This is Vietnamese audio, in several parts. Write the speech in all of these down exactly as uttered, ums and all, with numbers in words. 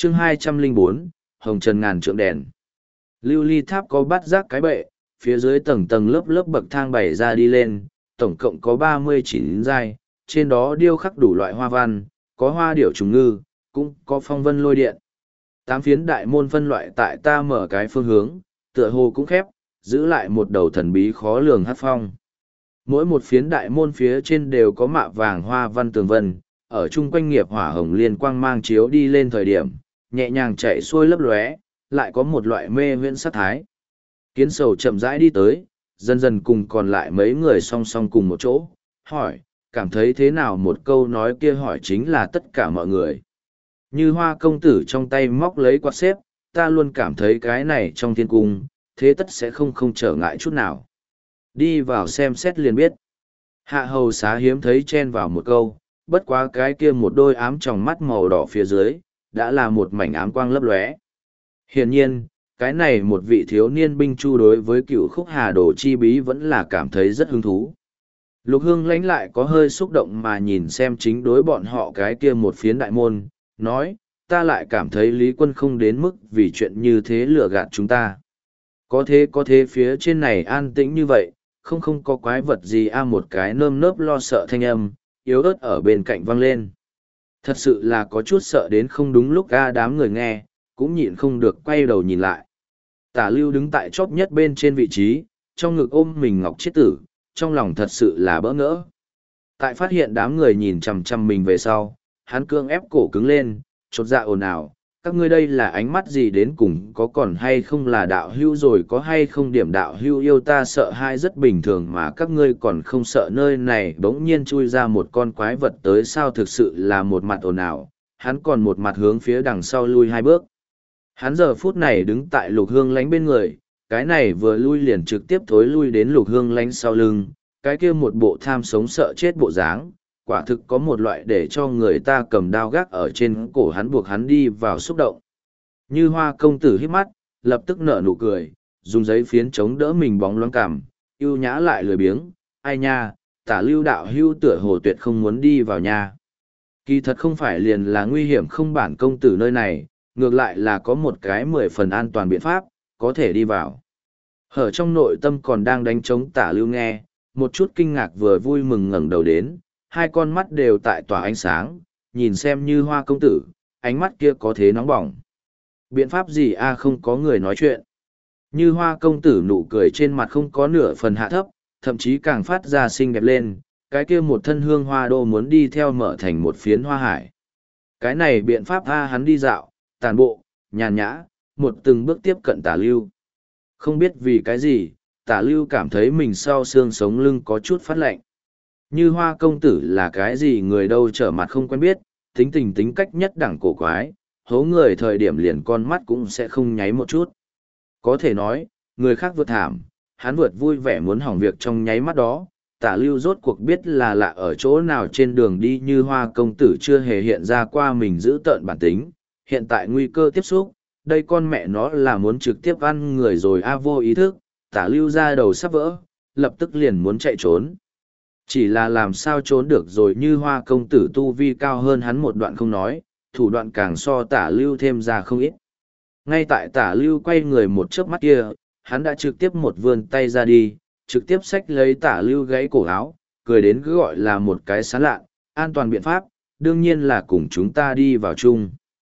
chương hai trăm lẻ bốn, Hồng Trần ngàn trượng đèn. Lưu ly tháp có bát giác cái bệ, phía dưới tầng tầng lớp lớp bậc thang bày ra đi lên, tổng cộng có ba mươi chín giai, trên đó điêu khắc đủ loại hoa văn, có hoa điểu trùng ngư, cũng có phong vân lôi điện. Tám phiến đại môn phân loại tại ta mở cái phương hướng, tựa hồ cũng khép, giữ lại một đầu thần bí khó lường hát phong. Mỗi một phiến đại môn phía trên đều có mạ vàng hoa văn tường vân, ở chung quanh nghiệp hỏa hồng liên quang mang chiếu đi lên thời điểm, nhẹ nhàng chạy xuôi lấp lóe, lại có một loại mê huyễn sát thái. Kiến sầu chậm rãi đi tới, dần dần cùng còn lại mấy người song song cùng một chỗ, hỏi, cảm thấy thế nào? Một câu nói kia hỏi chính là tất cả mọi người. Như Hoa công tử trong tay móc lấy quạt xếp, ta luôn cảm thấy cái này trong thiên cung, thế tất sẽ không không trở ngại chút nào. Đi vào xem xét liền biết. Hạ hầu xá hiếm thấy chen vào một câu, bất quá cái kia một đôi ám tròng mắt màu đỏ phía dưới, đã là một mảnh ám quang lấp lóe. Hiển nhiên, cái này một vị thiếu niên binh chu đối với cựu khúc hà đồ chi bí vẫn là cảm thấy rất hứng thú. Lục Hương lãnh lại có hơi xúc động mà nhìn xem chính đối bọn họ cái kia một phiến đại môn, nói, ta lại cảm thấy Lý Quân không đến mức vì chuyện như thế lừa gạt chúng ta. Có thế có thế phía trên này an tĩnh như vậy, không không có quái vật gì a một cái nơm nớp lo sợ thanh âm, yếu ớt ở bên cạnh vang lên. Thật sự là có chút sợ đến không đúng lúc a đám người nghe, cũng nhịn không được quay đầu nhìn lại. Tả Lưu đứng tại chóp nhất bên trên vị trí, trong ngực ôm mình ngọc chiết tử, trong lòng thật sự là bỡ ngỡ. Tại phát hiện đám người nhìn chằm chằm mình về sau, hắn cương ép cổ cứng lên, chột dạ ồn ào, các ngươi đây là ánh mắt gì đến cùng, có còn hay không là đạo hưu rồi, có hay không điểm đạo hưu yêu ta sợ hai rất bình thường mà các ngươi còn không sợ. Nơi này bỗng nhiên chui ra một con quái vật tới sao? Thực sự là một mặt ồn ào, hắn còn một mặt hướng phía đằng sau lui hai bước. Hắn giờ phút này đứng tại Lục Hương Lánh bên người, cái này vừa lui liền trực tiếp thối lui đến Lục Hương Lánh sau lưng, cái kia một bộ tham sống sợ chết bộ dáng, quả thực có một loại để cho người ta cầm đao gác ở trên cổ hắn, buộc hắn đi vào xúc động. Như Hoa công tử hít mắt, lập tức nở nụ cười, dùng giấy phiến chống đỡ mình bóng loáng cảm, yêu nhã lại lười biếng, ai nha, Tả Lưu đạo hưu tựa hồ tuyệt không muốn đi vào nhà. Kỳ thật không phải liền là nguy hiểm không, bản công tử nơi này, ngược lại là có một cái mười phần an toàn biện pháp, có thể đi vào. Hở trong nội tâm còn đang đánh trống Tả Lưu nghe, một chút kinh ngạc vừa vui mừng ngẩng đầu đến, hai con mắt đều tại tỏa ánh sáng, nhìn xem Như Hoa công tử, ánh mắt kia có thế nóng bỏng. Biện pháp gì a? Không có người nói chuyện. Như Hoa công tử nụ cười trên mặt không có nửa phần hạ thấp, thậm chí càng phát ra xinh đẹp lên, cái kia một thân hương hoa đô muốn đi theo mở thành một phiến hoa hải. Cái này biện pháp a, hắn đi dạo, tàn bộ, nhàn nhã, một từng bước tiếp cận Tả Lưu. Không biết vì cái gì, Tả Lưu cảm thấy mình sau xương sống lưng có chút phát lạnh. Như Hoa công tử là cái gì người đâu trở mặt không quen biết, tính tình tính cách nhất đẳng cổ quái, hố người thời điểm liền con mắt cũng sẽ không nháy một chút. Có thể nói, người khác vượt thảm, hắn vượt vui vẻ muốn hỏng việc trong nháy mắt đó. Tả Lưu rốt cuộc biết là lạ ở chỗ nào trên đường đi. Như Hoa công tử chưa hề hiện ra qua mình giữ tợn bản tính, hiện tại nguy cơ tiếp xúc, đây con mẹ nó là muốn trực tiếp ăn người rồi a. Vô ý thức, Tả Lưu ra đầu sắp vỡ, lập tức liền muốn chạy trốn. Chỉ là làm sao trốn được rồi, Như Hoa công tử tu vi cao hơn hắn một đoạn không nói, thủ đoạn càng so Tả Lưu thêm ra không ít. Ngay tại Tả Lưu quay người một chớp mắt kia, hắn đã trực tiếp một vươn tay ra đi, trực tiếp xách lấy Tả Lưu gãy cổ áo, cười đến cứ gọi là một cái sán lạ, an toàn biện pháp, đương nhiên là cùng chúng ta đi vào chung.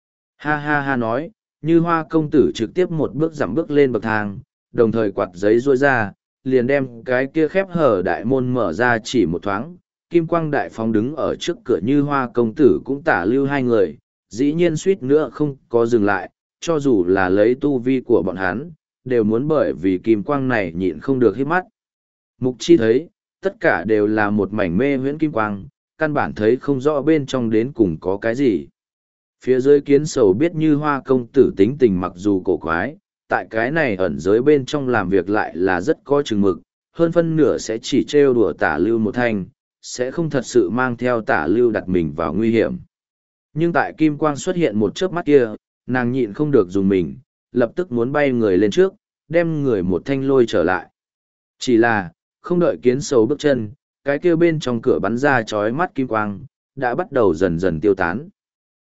Ha ha ha nói, Như Hoa công tử trực tiếp một bước dặm bước lên bậc thang, đồng thời quạt giấy ruôi ra, liền đem cái kia khép hở đại môn mở ra chỉ một thoáng, kim quang đại phóng đứng ở trước cửa. Như Hoa công tử cũng Tả Lưu hai người, dĩ nhiên suýt nữa không có dừng lại, cho dù là lấy tu vi của bọn hắn, đều muốn bởi vì kim quang này nhịn không được hít mắt. Mục Chi thấy, tất cả đều là một mảnh mê huyễn kim quang, căn bản thấy không rõ bên trong đến cùng có cái gì. Phía dưới Kiến Sầu biết Như Hoa công tử tính tình mặc dù cổ quái, tại cái này ẩn giới bên trong làm việc lại là rất có chừng mực, hơn phân nửa sẽ chỉ trêu đùa Tả Lưu một thanh, sẽ không thật sự mang theo Tả Lưu đặt mình vào nguy hiểm. Nhưng tại kim quang xuất hiện một chớp mắt kia, nàng nhịn không được dùng mình, lập tức muốn bay người lên trước, đem người một thanh lôi trở lại. Chỉ là, không đợi Kiến Sầu bước chân, cái kia bên trong cửa bắn ra chói mắt kim quang, đã bắt đầu dần dần tiêu tán.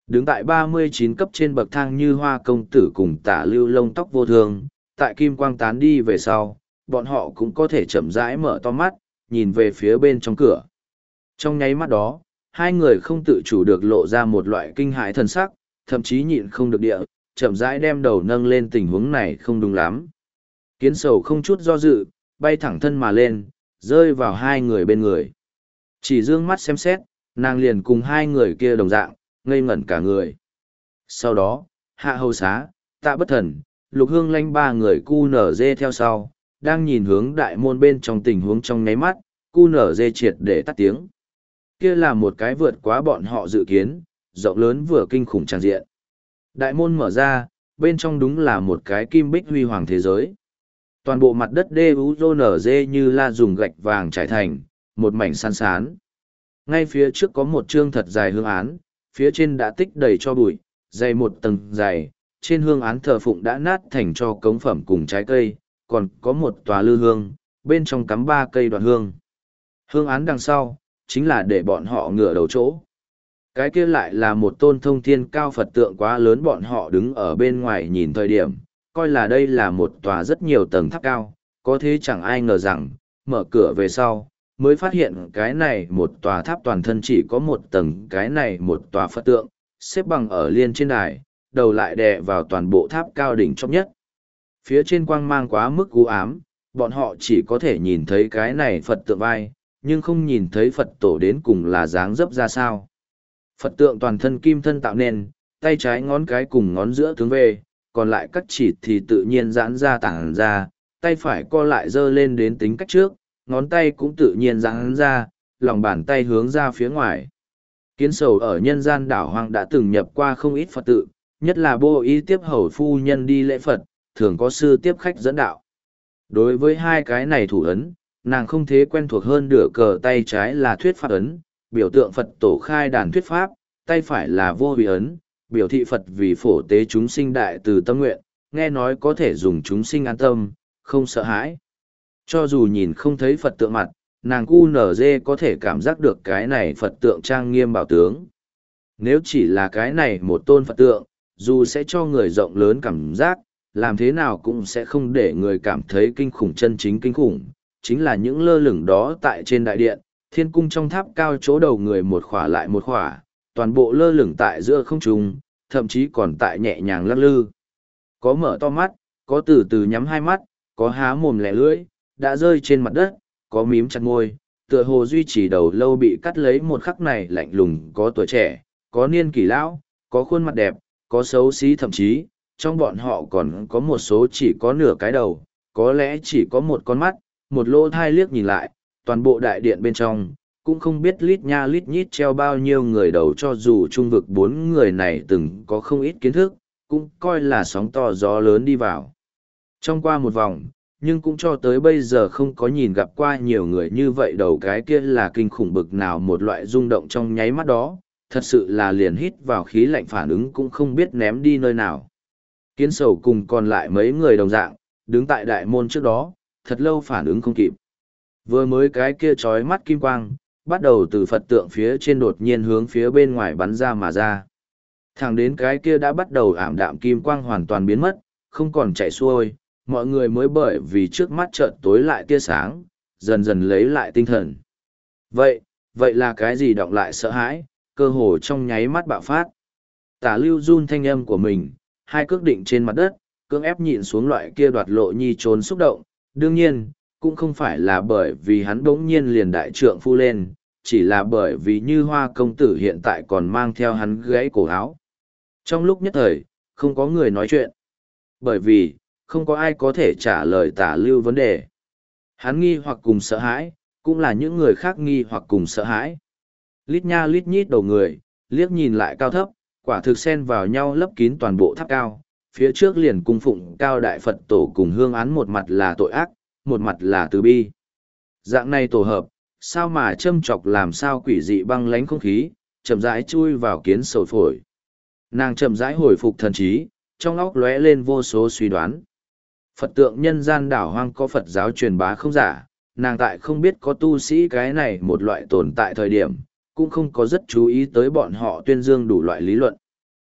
Đứng tại ba mươi chín cấp trên bậc thang Như Hoa công tử cùng Tả Lưu lông tóc vô thương, tại kim quang tán đi về sau, bọn họ cũng có thể chậm rãi mở to mắt, nhìn về phía bên trong cửa. Trong nháy mắt đó, hai người không tự chủ được lộ ra một loại kinh hãi thần sắc, thậm chí nhịn không được địa, chậm rãi đem đầu nâng lên. Tình huống này không đúng lắm. Kiến sầu không chút do dự, bay thẳng thân mà lên, rơi vào hai người bên người. Chỉ dương mắt xem xét, nàng liền cùng hai người kia đồng dạng, ngây ngẩn cả người. Sau đó, Hạ Hầu Xá, Tạ Bất Thần, Lục Hương Lanh ba người cu nở dê theo sau, đang nhìn hướng đại môn bên trong. Tình huống trong nháy mắt, cu nở dê triệt để tắt tiếng. Kia là một cái vượt quá bọn họ dự kiến, rộng lớn vừa kinh khủng tràn diện. Đại môn mở ra, bên trong đúng là một cái kim bích huy hoàng thế giới. Toàn bộ mặt đất đê u rô nở dê như là dùng gạch vàng trải thành, một mảnh san sán. Ngay phía trước có một chương thật dài hương án, phía trên đã tích đầy cho bụi, dày một tầng dày, trên hương án thờ phụng đã nát thành cho cống phẩm cùng trái cây, còn có một tòa lư hương, bên trong cắm ba cây đoạn hương. Hương án đằng sau, chính là để bọn họ ngửa đầu chỗ. Cái kia lại là một tôn thông thiên cao Phật tượng quá lớn. Bọn họ đứng ở bên ngoài nhìn thời điểm, coi là đây là một tòa rất nhiều tầng tháp cao, có thế chẳng ai ngờ rằng, mở cửa về sau, mới phát hiện cái này một tòa tháp toàn thân chỉ có một tầng, cái này một tòa Phật tượng, xếp bằng ở liên trên đài, đầu lại đè vào toàn bộ tháp cao đỉnh chóp nhất. Phía trên quang mang quá mức u ám, bọn họ chỉ có thể nhìn thấy cái này Phật tượng vai, nhưng không nhìn thấy Phật tổ đến cùng là dáng dấp ra sao. Phật tượng toàn thân kim thân tạo nên, tay trái ngón cái cùng ngón giữa tướng về, còn lại các chỉ thì tự nhiên giãn ra tản ra, tay phải co lại dơ lên đến tính cách trước, ngón tay cũng tự nhiên giãn ra, lòng bàn tay hướng ra phía ngoài. Kiến sầu ở nhân gian đảo hoang đã từng nhập qua không ít Phật tự, nhất là Bô Y tiếp hầu phu nhân đi lễ Phật, thường có sư tiếp khách dẫn đạo. Đối với hai cái này thủ ấn, nàng không thế quen thuộc hơn. Nửa cờ tay trái là thuyết pháp ấn, biểu tượng Phật tổ khai đàn thuyết pháp, tay phải là vô hủy ấn, biểu thị Phật vì phổ tế chúng sinh đại từ tâm nguyện, nghe nói có thể dùng chúng sinh an tâm, không sợ hãi. Cho dù nhìn không thấy Phật tượng mặt, nàng cu nở dê có thể cảm giác được cái này Phật tượng trang nghiêm bảo tướng. Nếu chỉ là cái này một tôn Phật tượng, dù sẽ cho người rộng lớn cảm giác, làm thế nào cũng sẽ không để người cảm thấy kinh khủng. Chân chính kinh khủng, chính là những lơ lửng đó tại trên đại điện, thiên cung trong tháp cao chỗ đầu người một khỏa lại một khỏa, toàn bộ lơ lửng tại giữa không trung, thậm chí còn tại nhẹ nhàng lắc lư. Có mở to mắt, có từ từ nhắm hai mắt, có há mồm lẻ lưỡi, đã rơi trên mặt đất, có mím chặt môi, tựa hồ duy trì đầu lâu bị cắt lấy một khắc này lạnh lùng. Có tuổi trẻ, có niên kỷ lão, có khuôn mặt đẹp, có xấu xí, thậm chí, trong bọn họ còn có một số chỉ có nửa cái đầu, có lẽ chỉ có một con mắt, một lỗ thai liếc nhìn lại, toàn bộ đại điện bên trong, cũng không biết lít nha lít nhít treo bao nhiêu người đầu. Cho dù trung vực bốn người này từng có không ít kiến thức, cũng coi là sóng to gió lớn đi vào. Trong qua một vòng, nhưng cũng cho tới bây giờ không có nhìn gặp qua nhiều người như vậy. Đầu cái kia là kinh khủng bực nào, một loại rung động trong nháy mắt đó, thật sự là liền hít vào khí lạnh phản ứng cũng không biết ném đi nơi nào. Kiến sầu cùng còn lại mấy người đồng dạng, đứng tại đại môn trước đó, thật lâu phản ứng không kịp. Vừa mới cái kia chói mắt kim quang, bắt đầu từ Phật tượng phía trên đột nhiên hướng phía bên ngoài bắn ra mà ra. Thẳng đến cái kia đã bắt đầu ảm đạm kim quang hoàn toàn biến mất, không còn chạy xuôi, mọi người mới bởi vì trước mắt chợt tối lại tia sáng, dần dần lấy lại tinh thần. Vậy, vậy là cái gì động lại sợ hãi, cơ hồ trong nháy mắt bạo phát. Tả Lưu run thanh âm của mình, hai cước định trên mặt đất, cưỡng ép nhịn xuống loại kia đoạt lộ nhi trốn xúc động. Đương nhiên, cũng không phải là bởi vì hắn bỗng nhiên liền đại trượng phu lên, chỉ là bởi vì Như Hoa công tử hiện tại còn mang theo hắn gãy cổ áo. Trong lúc nhất thời, không có người nói chuyện. Bởi vì, không có ai có thể trả lời Tả Lưu vấn đề. Hắn nghi hoặc cùng sợ hãi, cũng là những người khác nghi hoặc cùng sợ hãi. Lít nha lít nhít đầu người, liếc nhìn lại cao thấp, quả thực xen vào nhau lấp kín toàn bộ tháp cao. Phía trước liền cung phụng cao đại Phật tổ cùng hương án, một mặt là tội ác, một mặt là từ bi. Dạng này tổ hợp, sao mà châm chọc, làm sao quỷ dị băng lánh không khí, chậm rãi chui vào kiến sầu phổi. Nàng chậm rãi hồi phục thần trí, trong óc lóe lên vô số suy đoán. Phật tượng nhân gian đảo hoang có Phật giáo truyền bá không giả, nàng tại không biết có tu sĩ cái này một loại tồn tại thời điểm, cũng không có rất chú ý tới bọn họ tuyên dương đủ loại lý luận.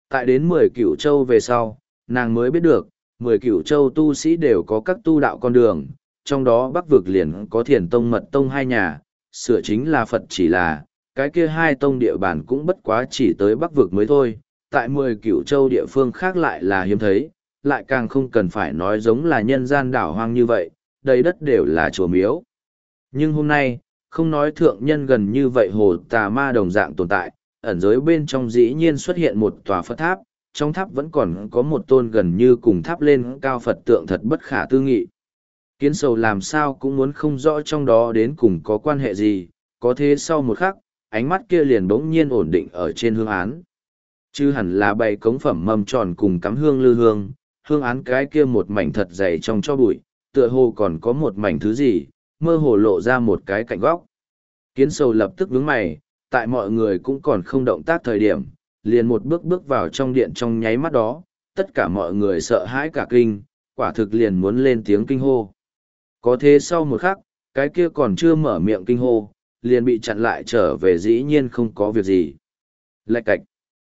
Tại đến mười cửu châu về sau, nàng mới biết được, mười cửu châu tu sĩ đều có các tu đạo con đường, trong đó Bắc vực liền có Thiền Tông Mật Tông hai nhà, sửa chính là Phật chỉ là, cái kia hai tông địa bàn cũng bất quá chỉ tới Bắc vực mới thôi, tại mười cửu châu địa phương khác lại là hiếm thấy, lại càng không cần phải nói giống là nhân gian đảo hoang như vậy, đầy đất đều là chùa miếu. Nhưng hôm nay, không nói thượng nhân gần như vậy hồ tà ma đồng dạng tồn tại, ẩn giới bên trong dĩ nhiên xuất hiện một tòa Phật tháp, trong tháp vẫn còn có một tôn gần như cùng tháp lên cao Phật tượng thật bất khả tư nghị. Kiến sầu làm sao cũng muốn không rõ trong đó đến cùng có quan hệ gì, có thế sau một khắc, ánh mắt kia liền bỗng nhiên ổn định ở trên hương án. Chứ hẳn là bày cống phẩm mâm tròn cùng cắm hương lư hương, hương án cái kia một mảnh thật dày trong cho bụi, tựa hồ còn có một mảnh thứ gì, mơ hồ lộ ra một cái cạnh góc. Kiến sầu lập tức nhướng mày, tại mọi người cũng còn không động tác thời điểm, liền một bước bước vào trong điện trong nháy mắt đó, tất cả mọi người sợ hãi cả kinh, quả thực liền muốn lên tiếng kinh hô. Có thế sau một khắc, cái kia còn chưa mở miệng kinh hô, liền bị chặn lại trở về dĩ nhiên không có việc gì. Lạch cạch,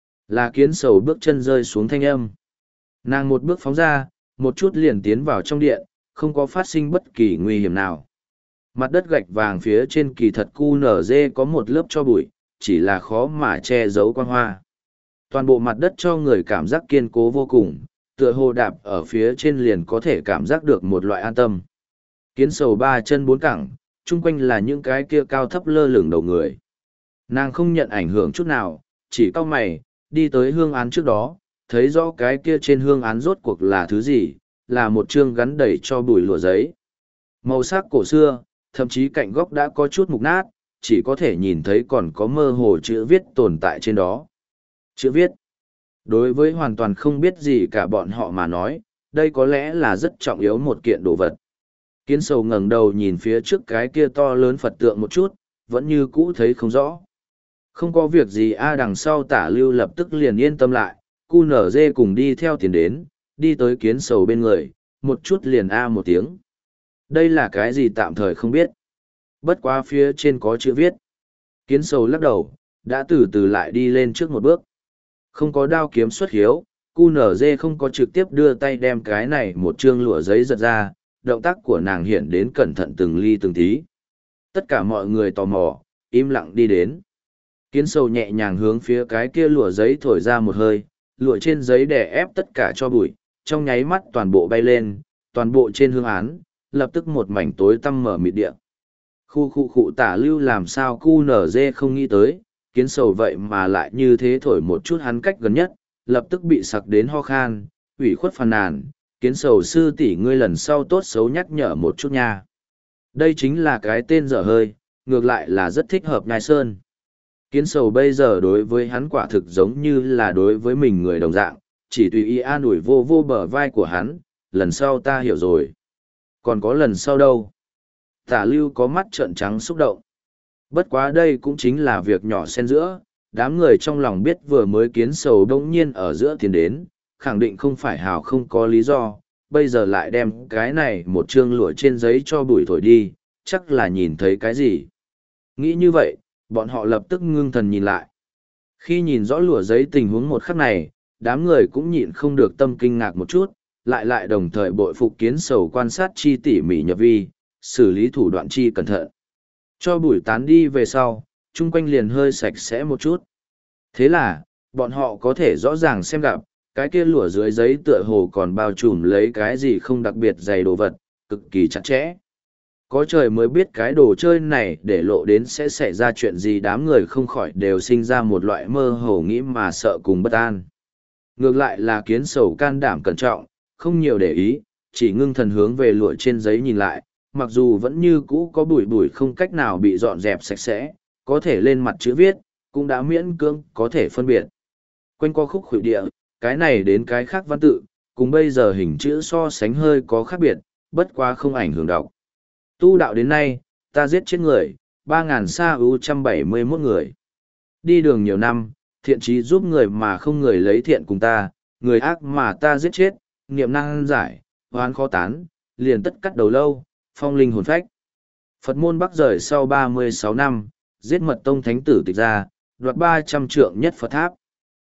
là kiến sầu bước chân rơi xuống thanh âm. Nàng một bước phóng ra, một chút liền tiến vào trong điện, không có phát sinh bất kỳ nguy hiểm nào. Mặt đất gạch vàng phía trên kỳ thật cu nở dê có một lớp cho bụi, chỉ là khó mà che giấu quang hoa. Toàn bộ mặt đất cho người cảm giác kiên cố vô cùng, tựa hồ đạp ở phía trên liền có thể cảm giác được một loại an tâm. Kiến sầu ba chân bốn cẳng, chung quanh là những cái kia cao thấp lơ lửng đầu người. Nàng không nhận ảnh hưởng chút nào, chỉ cau mày, đi tới hương án trước đó, thấy rõ cái kia trên hương án rốt cuộc là thứ gì, là một chương gắn đầy cho bụi lụa giấy. Màu sắc cổ xưa, thậm chí cạnh góc đã có chút mục nát, chỉ có thể nhìn thấy còn có mơ hồ chữ viết tồn tại trên đó. Chữ viết. Đối với hoàn toàn không biết gì cả bọn họ mà nói, đây có lẽ là rất trọng yếu một kiện đồ vật. Kiến sầu ngẩng đầu nhìn phía trước cái kia to lớn Phật tượng một chút, vẫn như cũ thấy không rõ. Không có việc gì a đằng sau tả lưu lập tức liền yên tâm lại, cu nở dê cùng đi theo tiền đến, đi tới kiến sầu bên người, một chút liền a một tiếng. Đây là cái gì tạm thời không biết. Bất quá phía trên có chữ viết. Kiến sầu lắc đầu, đã từ từ lại đi lên trước một bước. Không có đao kiếm xuất hiếu, cu nở dê không có trực tiếp đưa tay đem cái này một chương lụa giấy giật ra, động tác của nàng hiện đến cẩn thận từng ly từng tí. Tất cả mọi người tò mò, im lặng đi đến. Kiến sầu nhẹ nhàng hướng phía cái kia lụa giấy thổi ra một hơi, lụa trên giấy đè ép tất cả cho bụi, trong nháy mắt toàn bộ bay lên, toàn bộ trên hương án, lập tức một mảnh tối tăm mở mịt địa. Khu khu khu tả lưu làm sao cu nở dê không nghĩ tới, kiến sầu vậy mà lại như thế thổi một chút hắn cách gần nhất, lập tức bị sặc đến ho khan, ủy khuất phàn nàn, kiến sầu sư tỷ ngươi lần sau tốt xấu nhắc nhở một chút nha. Đây chính là cái tên dở hơi, ngược lại là rất thích hợp nhai sơn. Kiến sầu bây giờ đối với hắn quả thực giống như là đối với mình người đồng dạng, chỉ tùy ý an ủi vô vô bờ vai của hắn, lần sau ta hiểu rồi. Còn có lần sau đâu? Tả lưu có mắt trợn trắng xúc động. Bất quá đây cũng chính là việc nhỏ xen giữa, đám người trong lòng biết vừa mới kiến sầu đông nhiên ở giữa tiền đến, khẳng định không phải hào không có lý do, bây giờ lại đem cái này một chương lụa trên giấy cho bụi thổi đi, chắc là nhìn thấy cái gì. Nghĩ như vậy, bọn họ lập tức ngưng thần nhìn lại. Khi nhìn rõ lụa giấy tình huống một khắc này, đám người cũng nhịn không được tâm kinh ngạc một chút, lại lại đồng thời bội phục kiến sầu quan sát chi tỉ mỉ nhập vi, xử lý thủ đoạn chi cẩn thận. Cho bụi tán đi về sau, chung quanh liền hơi sạch sẽ một chút. Thế là, bọn họ có thể rõ ràng xem gặp, cái kia lụa dưới giấy tựa hồ còn bao trùm lấy cái gì không đặc biệt dày đồ vật, cực kỳ chặt chẽ. Có trời mới biết cái đồ chơi này để lộ đến sẽ xảy ra chuyện gì, đám người không khỏi đều sinh ra một loại mơ hồ nghĩ mà sợ cùng bất an. Ngược lại là kiến sầu can đảm cẩn trọng, không nhiều để ý, chỉ ngưng thần hướng về lụa trên giấy nhìn lại, mặc dù vẫn như cũ có bụi bụi không cách nào bị dọn dẹp sạch sẽ, có thể lên mặt chữ viết, cũng đã miễn cưỡng có thể phân biệt. Quanh co khúc khuỷu địa, cái này đến cái khác văn tự, cùng bây giờ hình chữ so sánh hơi có khác biệt, bất quá không ảnh hưởng đọc. Tu đạo đến nay, ta giết chết người, ba nghìn sa ưu trăm bảy mươi mốt người. Đi đường nhiều năm, thiện trí giúp người mà không người lấy thiện cùng ta, người ác mà ta giết chết, niệm năng giải, hoán khó tán, liền tất cắt đầu lâu, phong linh hồn phách. Phật môn Bắc rời sau ba mươi sáu năm, giết mật tông thánh tử tịch ra, đoạt ba trăm trượng nhất Phật tháp.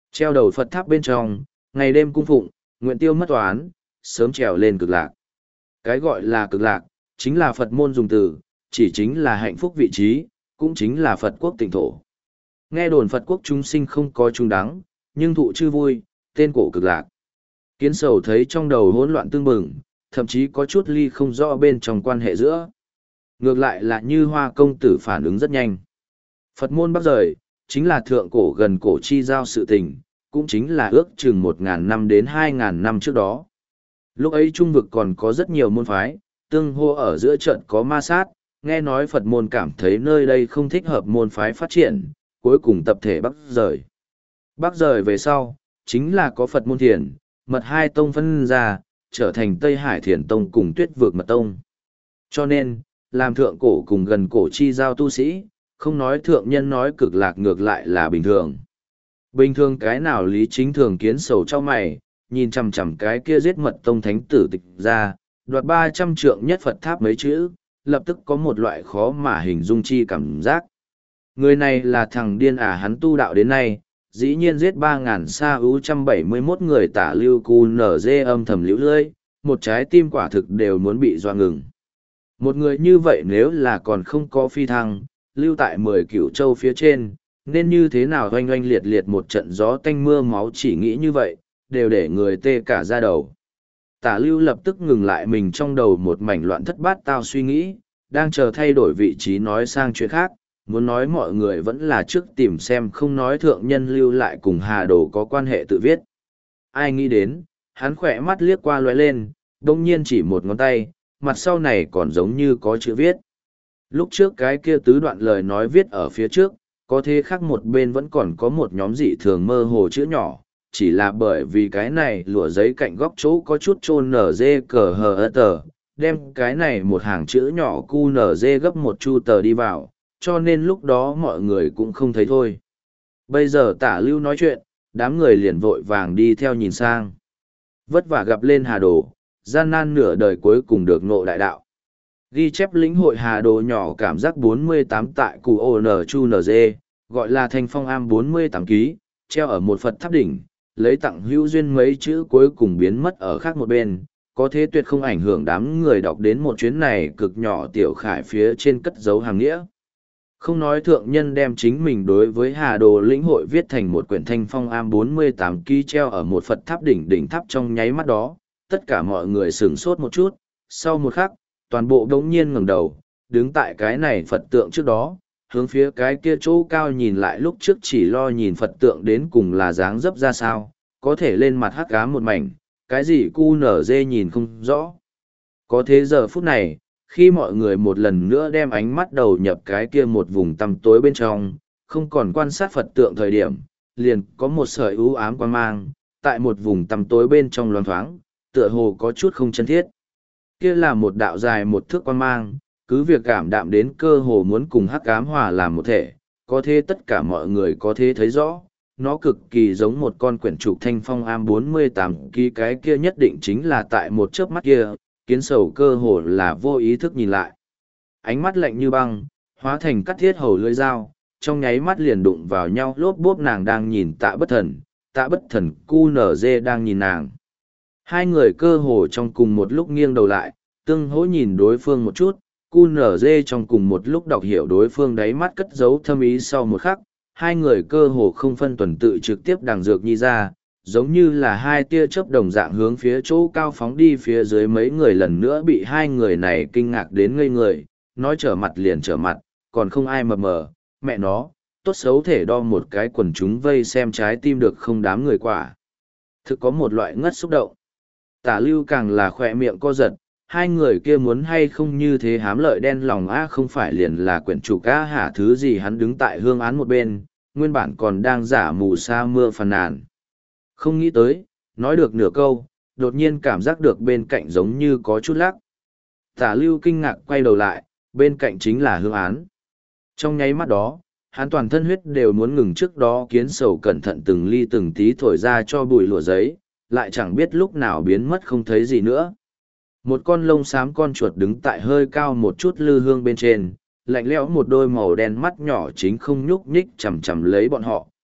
Treo đầu Phật tháp bên trong, ngày đêm cung phụng, nguyện tiêu mất oán, sớm trèo lên cực lạc. Cái gọi là cực lạc, chính là Phật môn dùng từ, chỉ chính là hạnh phúc vị trí, cũng chính là Phật quốc tịnh thổ. Nghe đồn Phật quốc chúng sinh không có chung đắng, nhưng thụ chư vui, tên cổ cực lạc. Kiến Sầu thấy trong đầu hỗn loạn tương bừng, thậm chí có chút ly không rõ bên trong quan hệ giữa. Ngược lại là Như Hoa công tử phản ứng rất nhanh. Phật môn bắc rời, chính là thượng cổ gần cổ chi giao sự tình, cũng chính là ước chừng một ngàn năm đến hai ngàn năm trước đó. Lúc ấy trung vực còn có rất nhiều môn phái, tương hô ở giữa trận có ma sát, nghe nói Phật môn cảm thấy nơi đây không thích hợp môn phái phát triển, cuối cùng tập thể bắc rời. Bắc rời về sau, chính là có Phật môn thiền, mật hai tông phân ra, trở thành Tây Hải Thiền Tông cùng Tuyết Vượt Mật Tông. Cho nên, làm thượng cổ cùng gần cổ chi giao tu sĩ, không nói thượng nhân nói cực lạc ngược lại là bình thường. Bình thường cái nào Lý Chính Thường Kiến Sầu trong mày, nhìn chằm chằm cái kia giết Mật Tông thánh tử tịch ra, đoạt ba trăm trượng nhất Phật tháp mấy chữ, lập tức có một loại khó mà hình dung chi cảm giác. Người này là thằng điên à, hắn tu đạo đến nay, dĩ nhiên giết ba ngàn sa ưu trăm bảy mươi mốt người, Tả Lưu Cu nở dê âm thầm liễu lưỡi, một trái tim quả thực đều muốn bị doa ngừng. Một người như vậy nếu là còn không có phi thăng, lưu tại mười cửu châu phía trên, nên như thế nào oanh oanh liệt liệt một trận gió tanh mưa máu, chỉ nghĩ như vậy, đều để người tê cả da đầu. Tả Lưu lập tức ngừng lại mình trong đầu một mảnh loạn thất bát tao suy nghĩ, đang chờ thay đổi vị trí nói sang chuyện khác, muốn nói mọi người vẫn là trước tìm xem không nói thượng nhân lưu lại cùng Hà Đồ có quan hệ tự viết. Ai nghĩ đến, hắn khỏe mắt liếc qua lóe lên, đông nhiên chỉ một ngón tay, mặt sau này còn giống như có chữ viết. Lúc trước cái kia tứ đoạn lời nói viết ở phía trước, có thế khác một bên vẫn còn có một nhóm dị thường mơ hồ chữ nhỏ, chỉ là bởi vì cái này lụa giấy cạnh góc chỗ có chút trôn nở dê cờ hờ ơ tờ, đem cái này một hàng chữ nhỏ cu nở dê gấp một chu tờ đi vào, cho nên lúc đó mọi người cũng không thấy thôi. Bây giờ Tả Lưu nói chuyện, đám người liền vội vàng đi theo nhìn sang. Vất vả gặp lên Hà Đồ, gian nan nửa đời cuối cùng được ngộ đại đạo. Ghi chép lĩnh hội Hà Đồ nhỏ cảm giác bốn mươi tám tại cụ ô nở chu nở dê, gọi là Thanh Phong Am bốn mươi tám ký, treo ở một Phật tháp đỉnh, lấy tặng hữu duyên mấy chữ cuối cùng biến mất ở khác một bên, có thế tuyệt không ảnh hưởng đám người đọc đến một chuyến này cực nhỏ tiểu khải phía trên cất dấu hàng nghĩa. Không nói thượng nhân đem chính mình đối với Hà Đồ lĩnh hội viết thành một quyển Thanh Phong Am bốn mươi tám ký treo ở một Phật tháp đỉnh đỉnh tháp trong nháy mắt đó, tất cả mọi người sửng sốt một chút, sau một khắc, toàn bộ đống nhiên ngẩng đầu, đứng tại cái này Phật tượng trước đó, hướng phía cái kia chỗ cao nhìn lại, lúc trước chỉ lo nhìn Phật tượng đến cùng là dáng dấp ra sao, có thể lên mặt hắc ám một mảnh, cái gì cu nở dê nhìn không rõ. Có thế giờ phút này, khi mọi người một lần nữa đem ánh mắt đầu nhập cái kia một vùng tăm tối bên trong, không còn quan sát Phật tượng thời điểm, liền có một sợi ưu ám quang mang, tại một vùng tăm tối bên trong loáng thoáng, tựa hồ có chút không chân thiết. Kia là một đạo dài một thước quang mang, cứ việc cảm đạm đến cơ hồ muốn cùng hắc ám hòa làm một thể, có thế tất cả mọi người có thế thấy rõ, nó cực kỳ giống một con quyển trục Thanh Phong Am bốn mươi tám ký, cái kia nhất định chính là tại một chớp mắt kia, Kiến Sầu cơ hồ là vô ý thức nhìn lại. Ánh mắt lạnh như băng, hóa thành cắt thiết hầu lưỡi dao, trong nháy mắt liền đụng vào nhau, lốp bốp. Nàng đang nhìn Tạ Bất Thần, Tạ Bất Thần cu nở dê đang nhìn nàng. Hai người cơ hồ trong cùng một lúc nghiêng đầu lại, tương hỗ nhìn đối phương một chút, cu nở dê trong cùng một lúc đọc hiểu đối phương đáy mắt cất giấu thâm ý. Sau một khắc, hai người cơ hồ không phân tuần tự trực tiếp đằng dược nhi ra, giống như là hai tia chớp đồng dạng hướng phía chỗ cao phóng đi. Phía dưới mấy người lần nữa bị hai người này kinh ngạc đến ngây người, nói trở mặt liền trở mặt, còn không ai mập mờ, mẹ nó, tốt xấu thể đo một cái quần chúng vây xem trái tim được không, đám người quả. Thực có một loại ngất xúc động. Tả Lưu càng là khỏe miệng co giật, hai người kia muốn hay không như thế hám lợi đen lòng a, không phải liền là quyển chủ ca hả thứ gì. Hắn đứng tại hương án một bên, nguyên bản còn đang giả mù sa mưa phàn nàn. Không nghĩ tới, nói được nửa câu, đột nhiên cảm giác được bên cạnh giống như có chút lắc. Tả Lưu kinh ngạc quay đầu lại, bên cạnh chính là hương án. Trong nháy mắt đó, hắn toàn thân huyết đều muốn ngừng. Trước đó Kiến Sầu cẩn thận từng ly từng tí thổi ra cho bụi lụa giấy, lại chẳng biết lúc nào biến mất không thấy gì nữa. Một con lông xám con chuột đứng tại hơi cao một chút lư hương bên trên, lạnh lẽo một đôi màu đen mắt nhỏ chính không nhúc nhích chằm chằm lấy bọn họ,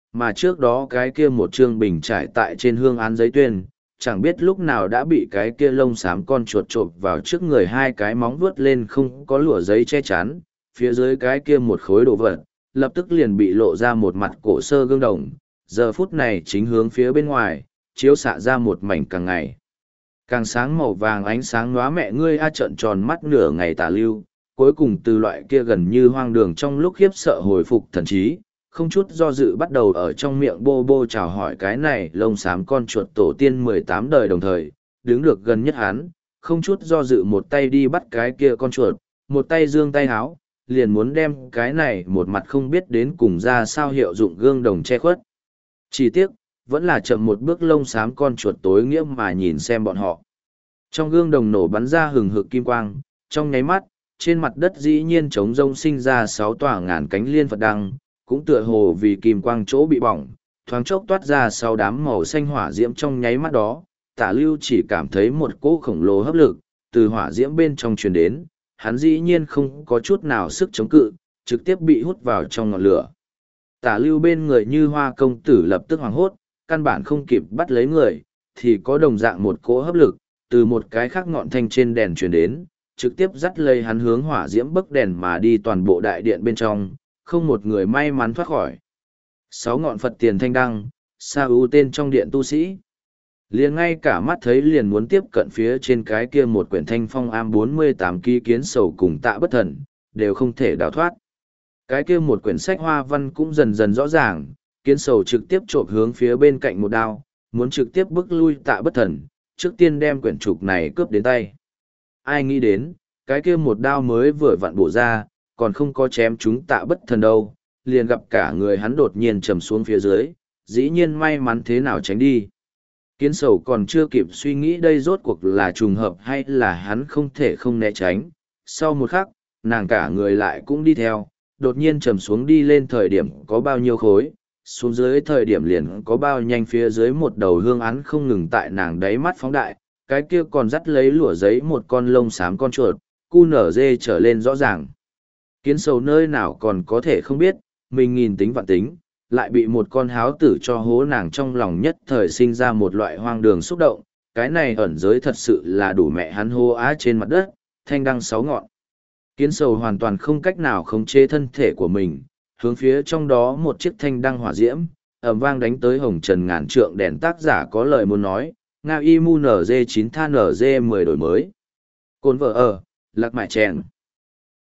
mà trước đó cái kia một chương bình trải tại trên hương án giấy tuyên, chẳng biết lúc nào đã bị cái kia lông xám con chuột chộp vào trước người hai cái móng vuốt lên không có lụa giấy che chắn, phía dưới cái kia một khối đồ vật, lập tức liền bị lộ ra một mặt cổ sơ gương đồng, giờ phút này chính hướng phía bên ngoài, chiếu xạ ra một mảnh càng ngày. Càng sáng màu vàng ánh sáng nóa mẹ ngươi a trợn tròn mắt nửa ngày tả lưu, cuối cùng từ loại kia gần như hoang đường trong lúc khiếp sợ hồi phục thần trí, không chút do dự bắt đầu ở trong miệng bô bô chào hỏi cái này lông xám con chuột tổ tiên mười tám đời đồng thời, đứng được gần nhất hắn, không chút do dự một tay đi bắt cái kia con chuột, một tay giương tay háo, liền muốn đem cái này một mặt không biết đến cùng ra sao hiệu dụng gương đồng che khuất. Chỉ tiếc, vẫn là chậm một bước lông xám con chuột tối nghĩa mà nhìn xem bọn họ. Trong gương đồng nổ bắn ra hừng hực kim quang, trong nháy mắt, trên mặt đất dĩ nhiên trống rông sinh ra sáu tòa ngàn cánh liên Phật đăng, cũng tựa hồ vì kim quang chỗ bị bỏng, thoáng chốc toát ra sau đám màu xanh hỏa diễm trong nháy mắt đó, Tả Lưu chỉ cảm thấy một cỗ khổng lồ hấp lực từ hỏa diễm bên trong truyền đến, hắn dĩ nhiên không có chút nào sức chống cự, trực tiếp bị hút vào trong ngọn lửa. Tả Lưu bên người Như Hoa công tử lập tức hoảng hốt, căn bản không kịp bắt lấy người, thì có đồng dạng một cỗ hấp lực từ một cái khác ngọn thanh trên đèn truyền đến, trực tiếp dắt lấy hắn hướng hỏa diễm bấc đèn mà đi toàn bộ đại điện bên trong, không một người may mắn thoát khỏi. Sáu ngọn Phật tiền thanh đăng, sa ưu tên trong điện tu sĩ. Liền ngay cả mắt thấy liền muốn tiếp cận phía trên cái kia một quyển thanh phong am bốn mươi tám ký kiến sầu cùng Tạ Bất Thần, đều không thể đào thoát. Cái kia một quyển sách hoa văn cũng dần dần rõ ràng, kiến sầu trực tiếp trộm hướng phía bên cạnh một đao, muốn trực tiếp bức lui Tạ Bất Thần, trước tiên đem quyển trục này cướp đến tay. Ai nghĩ đến, cái kia một đao mới vừa vặn bổ ra, còn không có chém chúng Tạ Bất Thần đâu, liền gặp cả người hắn đột nhiên trầm xuống phía dưới, dĩ nhiên may mắn thế nào tránh đi. Kiến sầu còn chưa kịp suy nghĩ đây rốt cuộc là trùng hợp hay là hắn không thể không né tránh. Sau một khắc, nàng cả người lại cũng đi theo, đột nhiên trầm xuống đi lên thời điểm có bao nhiêu khối, xuống dưới thời điểm liền có bao nhanh phía dưới một đầu hương án không ngừng tại nàng đáy mắt phóng đại, cái kia còn dắt lấy lụa giấy một con lông xám con chuột, cu nở dê trở lên rõ ràng. Kiến sầu nơi nào còn có thể không biết, mình nghìn tính vạn tính, lại bị một con háo tử cho hố nàng trong lòng nhất thời sinh ra một loại hoang đường xúc động, cái này ẩn giới thật sự là đủ mẹ hắn hô á trên mặt đất, thanh đăng sáu ngọn. Kiến sầu hoàn toàn không cách nào khống chế thân thể của mình, hướng phía trong đó một chiếc thanh đăng hỏa diễm, ầm vang đánh tới hồng trần ngàn trượng đèn tác giả có lời muốn nói, Ngao Y Mu en gi chín Tha en gi mười đổi mới. Cồn vợ ở, lạc mại chèn.